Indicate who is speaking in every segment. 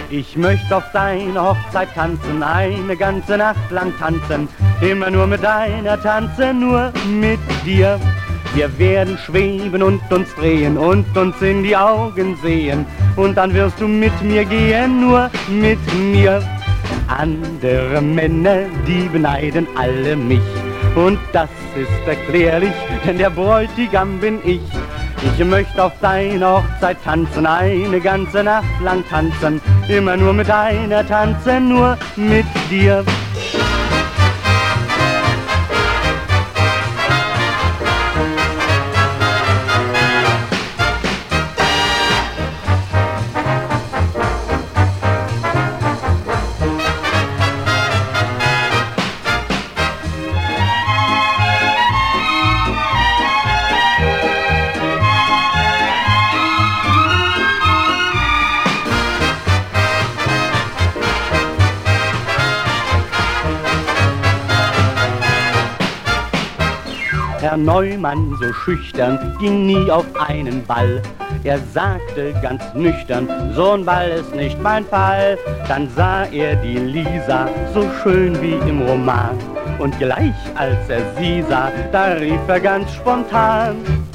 Speaker 1: Ich möchte auf deiner Hochzeit tanzen, eine ganze Nacht lang tanzen, immer nur mit deiner Tanze, nur mit dir. Wir werden schweben und uns drehen und uns in die Augen sehen, und dann wirst du mit mir gehen, nur mit mir. Andere Männer, die beneiden alle mich, und das ist erklärlich, denn der Bräutigam bin ich. Ich möchte auf deiner Hochzeit tanzen, eine ganze Nacht lang tanzen, immer nur mit deiner Tanze, nur mit dir. Herr Neumann, so schüchtern, ging nie auf einen Ball. Er sagte ganz nüchtern, so ein Ball ist nicht mein Fall. Dann sah er die Lisa, so schön wie im Roman. Und gleich als er sie sah, da rief er ganz spontan: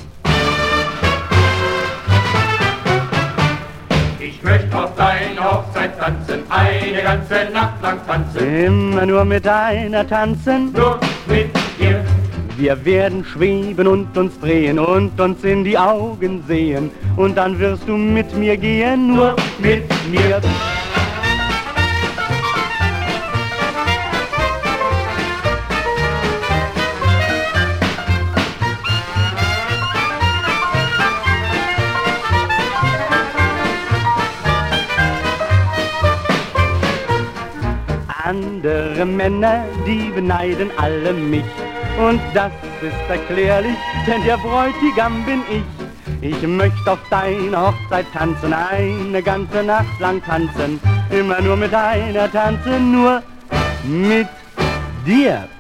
Speaker 2: Ich möchte auf deine Hochzeit tanzen, eine ganze Nacht lang tanzen,
Speaker 1: immer nur mit deiner tanzen,
Speaker 2: nur mit dir.
Speaker 1: Wir werden schweben und uns drehen und uns in die Augen sehen, und dann wirst du mit mir gehen, nur mit mir. Andere Männer, die beneiden alle mich, und das ist erklärlich, denn der Bräutigam bin ich. Ich möchte auf deiner Hochzeit tanzen, eine ganze Nacht lang tanzen, immer nur mit deiner Tanze, nur mit dir.